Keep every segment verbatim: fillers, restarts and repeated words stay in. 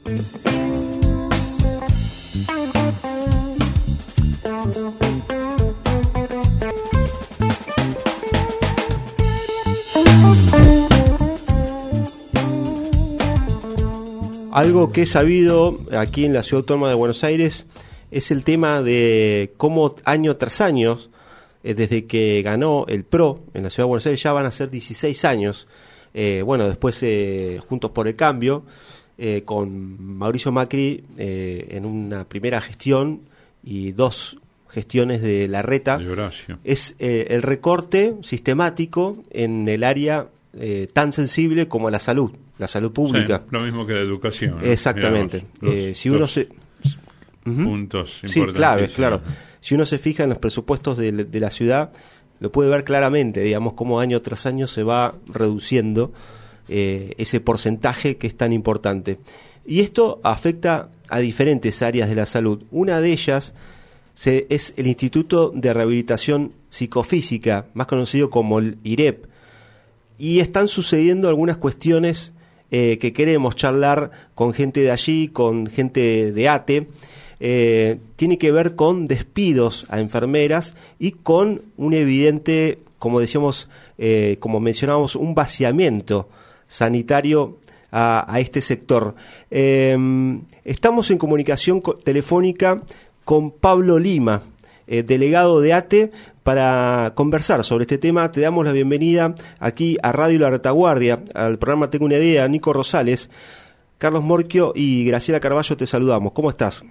Algo que he sabido aquí en la Ciudad Autónoma de Buenos Aires es el tema de cómo año tras año, eh, desde que ganó el P R O en la Ciudad de Buenos Aires, ya van a ser dieciséis años. Eh, bueno, después eh, Juntos por el Cambio, eh, con Mauricio Macri eh, en una primera gestión y dos gestiones de Larreta, de Horacio. Es eh, el recorte sistemático en el área eh, tan sensible como la salud, la salud pública. Sí, lo mismo que la educación, ¿no? Exactamente. Los, eh, si uno se uh-huh. puntos sí, importantes. claro, claro. Si uno se fija en los presupuestos de, de la ciudad, lo puede ver claramente, digamos, cómo año tras año se va reduciendo eh, ese porcentaje que es tan importante. Y esto afecta a diferentes áreas de la salud. Una de ellas se, es el Instituto de Rehabilitación Psicofísica, más conocido como el I R E P. Y están sucediendo algunas cuestiones eh, que queremos charlar con gente de allí, con gente de ATE. Eh, tiene que ver con despidos a enfermeras y con un evidente, como decíamos, eh, como mencionábamos, un vaciamiento sanitario a, a este sector. Eh, estamos en comunicación co- telefónica con Pablo Lima, eh, delegado de ATE, para conversar sobre este tema. Te damos la bienvenida aquí a Radio La Retaguardia, al programa Tengo una Idea. Nico Rosales, Carlos Morquio y Graciela Carballo te saludamos. ¿Cómo estás?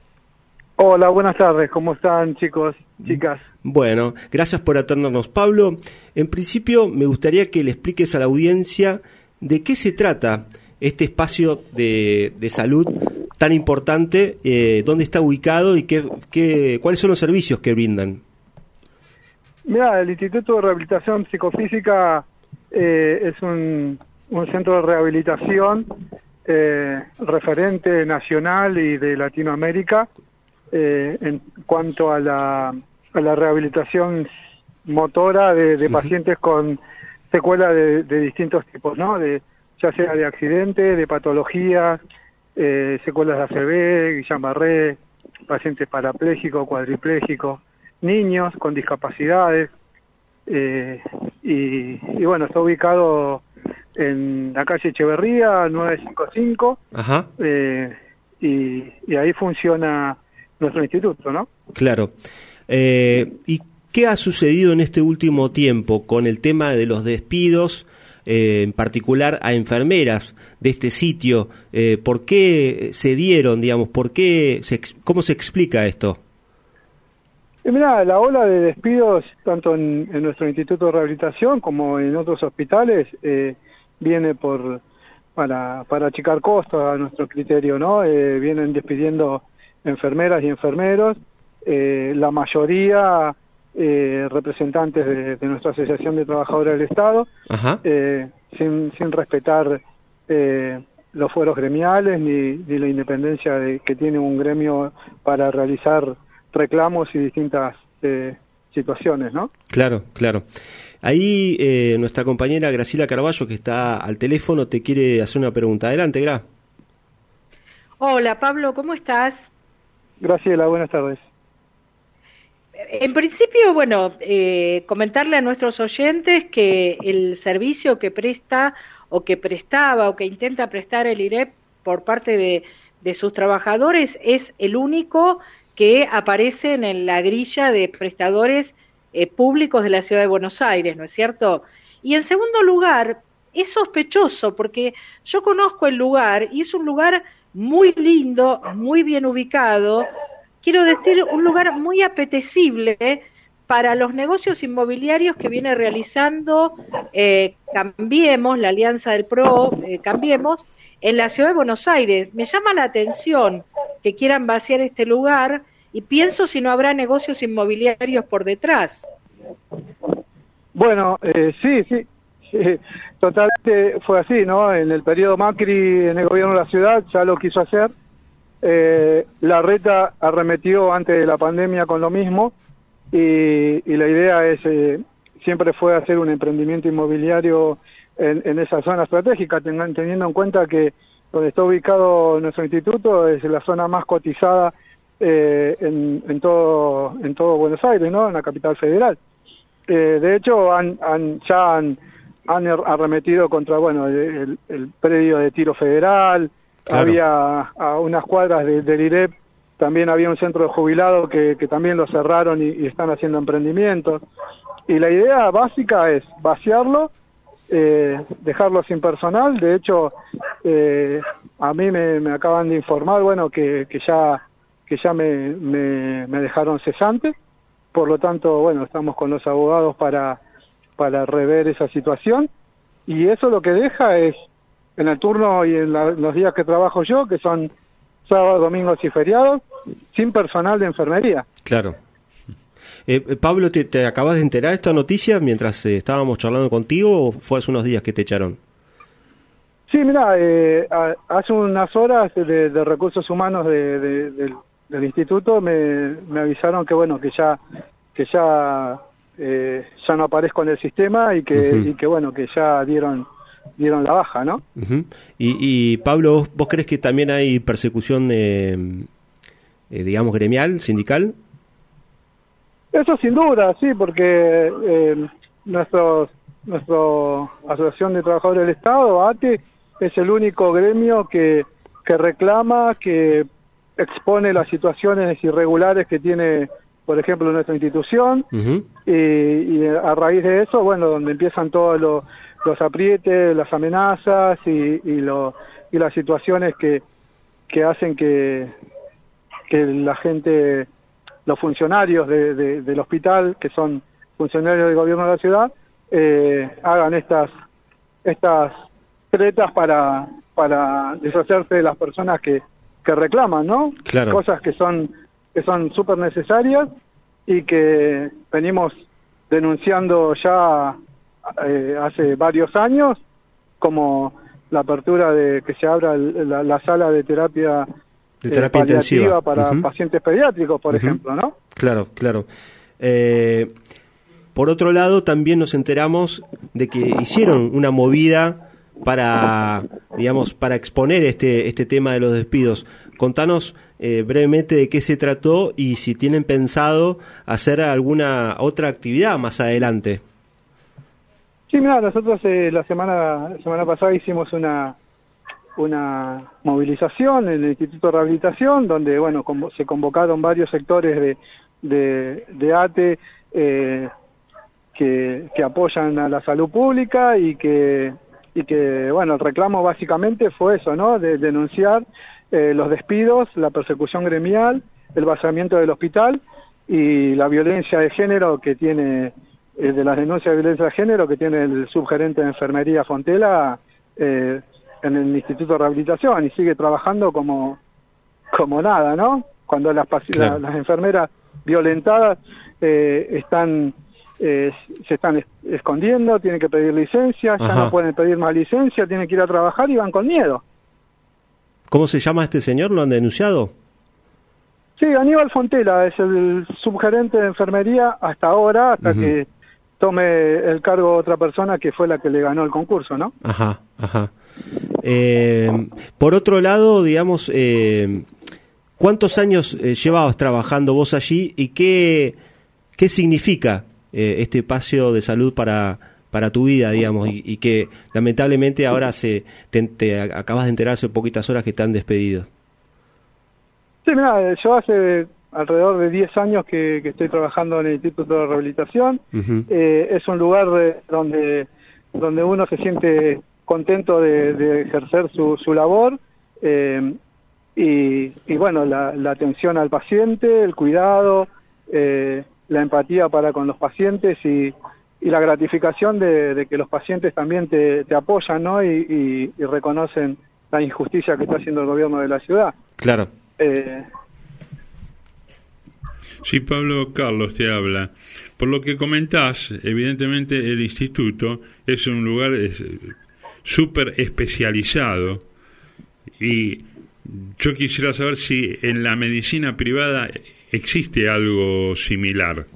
Hola, buenas tardes. ¿Cómo están, chicos, chicas? Bueno, gracias por atendernos. Pablo, en principio me gustaría que le expliques a la audiencia de qué se trata este espacio de, de salud tan importante, eh, dónde está ubicado y qué, qué, cuáles son los servicios que brindan. Mira, el Instituto de Rehabilitación Psicofísica eh, es un, un centro de rehabilitación eh, referente nacional y de Latinoamérica eh, en cuanto a la, a la rehabilitación motora de, de pacientes con secuelas de, de distintos tipos, ¿no? De, ya sea de accidentes, de patologías, eh, secuelas de A C V, Guillain-Barré, pacientes parapléjicos, cuadriplégicos, niños con discapacidades, eh, y, y bueno, está ubicado en la calle Echeverría, nueve cinco cinco, Ajá. Eh, y, y ahí funciona nuestro instituto, ¿no? Claro. Eh, ¿Y qué ha sucedido en este último tiempo con el tema de los despidos, eh, en particular a enfermeras de este sitio? Eh, ¿Por qué se dieron, digamos? ¿Por qué se, cómo se explica esto? Y mira, la ola de despidos, tanto en, en nuestro Instituto de Rehabilitación como en otros hospitales, eh, viene por para, para achicar costos a nuestro criterio, ¿no? Eh, vienen despidiendo enfermeras y enfermeros, eh, la mayoría eh, representantes de, de nuestra Asociación de Trabajadores del Estado, Ajá. Eh, sin, sin respetar eh, los fueros gremiales ni, ni la independencia de, que tiene un gremio para realizar reclamos y distintas eh, situaciones, ¿no? Claro, claro. Ahí eh, nuestra compañera Graciela Carballo, que está al teléfono, te quiere hacer una pregunta. Adelante, Gra. Hola, Pablo, ¿cómo estás? Graciela, buenas tardes. En principio, bueno, eh, comentarle a nuestros oyentes que el servicio que presta o que prestaba o que intenta prestar el I R E P por parte de, de sus trabajadores es el único que aparecen en la grilla de prestadores eh, públicos de la Ciudad de Buenos Aires, ¿no es cierto? Y en segundo lugar, es sospechoso porque yo conozco el lugar y es un lugar muy lindo, muy bien ubicado, quiero decir, un lugar muy apetecible para los negocios inmobiliarios que viene realizando eh, Cambiemos, la alianza del P R O, eh, Cambiemos, en la Ciudad de Buenos Aires. Me llama la atención que quieran vaciar este lugar y pienso si no habrá negocios inmobiliarios por detrás. Bueno, eh, sí, sí, sí, totalmente fue así, ¿no? En el periodo Macri, en el gobierno de la ciudad, ya lo quiso hacer. Eh, Larreta arremetió antes de la pandemia con lo mismo y, y la idea es eh, siempre fue hacer un emprendimiento inmobiliario en, en esa zona estratégica, tengan, teniendo en cuenta que donde está ubicado nuestro instituto, es la zona más cotizada eh, en, en todo en todo Buenos Aires, ¿no? En la capital federal. Eh, de hecho, han, han ya han, han arremetido contra, bueno, el, el predio de tiro federal. Claro. Había a unas cuadras de, del I R E P, también había un centro de jubilados que, que también lo cerraron y, y están haciendo emprendimientos. Y la idea básica es vaciarlo, eh, dejarlo sin personal. De hecho, eh, a mí me, me acaban de informar, bueno, que, que ya que ya me, me, me dejaron cesante. Por lo tanto, bueno, estamos con los abogados para para rever esa situación. Y eso lo que deja es, en el turno y en la, los días que trabajo yo, que son sábados, domingos y feriados, sin personal de enfermería. Claro. Eh, Pablo, ¿te, ¿te acabas de enterar de esta noticia mientras eh, estábamos charlando contigo o fue hace unos días que te echaron? Sí, mira, eh, hace unas horas de, de recursos humanos de, de, de, del instituto me, me avisaron que bueno que ya que ya eh, ya no aparezco en el sistema y que uh-huh. y que bueno que ya dieron dieron la baja, ¿no? Uh-huh. Y, y Pablo, ¿vos, ¿vos crees que también hay persecución, eh, eh, digamos, gremial, sindical? Eso sin duda, sí, porque eh, nuestro, nuestro Asociación de Trabajadores del Estado, A T E, es el único gremio que, que reclama, que expone las situaciones irregulares que tiene, por ejemplo, nuestra institución, uh-huh. y, y a raíz de eso, bueno, donde empiezan todos los los aprietes, las amenazas y, y, lo, y las situaciones que, que hacen que, que la gente, los funcionarios de, de, del hospital, que son funcionarios del gobierno de la ciudad, eh, hagan estas estas tretas para para deshacerse de las personas que, que reclaman, ¿no? Claro. Cosas que son que son súper necesarias y que venimos denunciando ya Eh, hace varios años, como la apertura de que se abra la, la sala de terapia, de terapia eh, intensiva para uh-huh. pacientes pediátricos, por uh-huh. ejemplo, ¿no? Claro, claro. Eh, por otro lado, también nos enteramos de que hicieron una movida para, digamos, para exponer este este tema de los despidos. Contanos eh, brevemente de qué se trató y si tienen pensado hacer alguna otra actividad más adelante. Sí, mira, nosotros eh, la semana la semana pasada hicimos una una movilización en el Instituto de Rehabilitación, donde bueno convo- se convocaron varios sectores de de, de A T E eh, que, que apoyan a la salud pública y que y que bueno el reclamo básicamente fue eso, ¿no? De denunciar eh, los despidos, la persecución gremial, el vaciamiento del hospital y la violencia de género que tiene Eh, de las denuncias de violencia de género que tiene el subgerente de enfermería Fontela eh, en el Instituto de Rehabilitación y sigue trabajando como como nada, ¿no? Cuando las, claro. la, las enfermeras violentadas eh, están eh, se están es, escondiendo, tienen que pedir licencia, ya Ajá. no pueden pedir más licencia, tienen que ir a trabajar y van con miedo. ¿Cómo se llama este señor? ¿Lo han denunciado? Sí, Aníbal Fontela es el subgerente de enfermería hasta ahora, hasta uh-huh. que tome el cargo otra persona que fue la que le ganó el concurso, ¿no? Ajá, ajá. Eh, por otro lado, digamos, eh, ¿cuántos años eh, llevabas trabajando vos allí y qué, qué significa eh, este espacio de salud para, para tu vida, digamos, y, y que lamentablemente ahora se te, te acabas de enterar hace poquitas horas que te han despedido? Sí, mira, yo hace alrededor de diez años que, que estoy trabajando en el Instituto de Rehabilitación. Uh-huh. Eh, es un lugar de, donde donde uno se siente contento de, de ejercer su, su labor eh, y, y bueno, la, la atención al paciente, el cuidado, eh, la empatía para con los pacientes y, y la gratificación de, de que los pacientes también te, te apoyan, ¿no? Y, y, y reconocen la injusticia que está haciendo el gobierno de la ciudad. Claro. Eh, Sí, Pablo, Carlos te habla. Por lo que comentás, evidentemente el instituto es un lugar súper especializado y yo quisiera saber si en la medicina privada existe algo similar.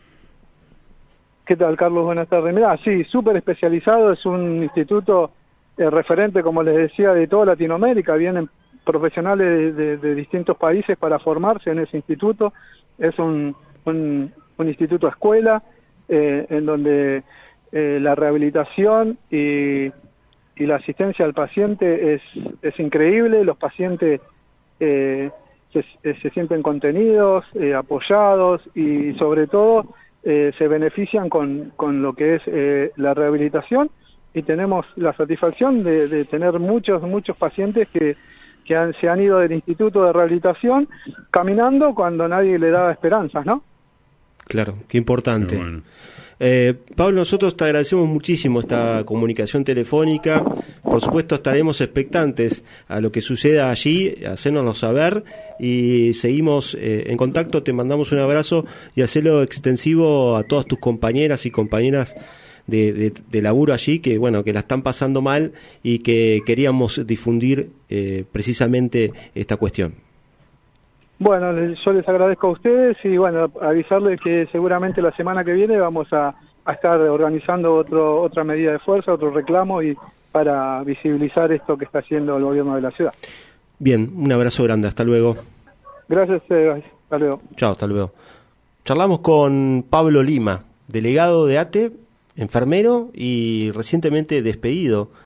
¿Qué tal, Carlos? Buenas tardes. Mirá, sí, súper especializado, es un instituto eh, referente, como les decía, de toda Latinoamérica. Vienen profesionales de, de, de distintos países para formarse en ese instituto. Es un, un, un instituto escuela eh, en donde eh, la rehabilitación y, y la asistencia al paciente es, es increíble. Los pacientes eh, se, se sienten contenidos, eh, apoyados y sobre todo eh, se benefician con, con lo que es eh, la rehabilitación, y tenemos la satisfacción de, de tener muchos, muchos pacientes que, que han, se han ido del Instituto de Rehabilitación caminando cuando nadie le daba esperanzas, ¿no? Claro, qué importante. Bueno. Eh, Pablo, nosotros te agradecemos muchísimo esta comunicación telefónica. Por supuesto, estaremos expectantes a lo que suceda allí, hacérnoslo saber, y seguimos eh, en contacto. Te mandamos un abrazo y hacerlo extensivo a todas tus compañeras y compañeras de, de, de laburo allí, que bueno, que la están pasando mal y que queríamos difundir eh, precisamente esta cuestión. Bueno, yo les agradezco a ustedes y bueno, avisarles que seguramente la semana que viene vamos a, a estar organizando otro, otra medida de fuerza, otro reclamo, y para visibilizar esto que está haciendo el gobierno de la ciudad. Bien, un abrazo grande, hasta luego. Gracias, eh, hasta luego. Chao, hasta luego. Charlamos con Pablo Lima, delegado de A T E, enfermero y recientemente despedido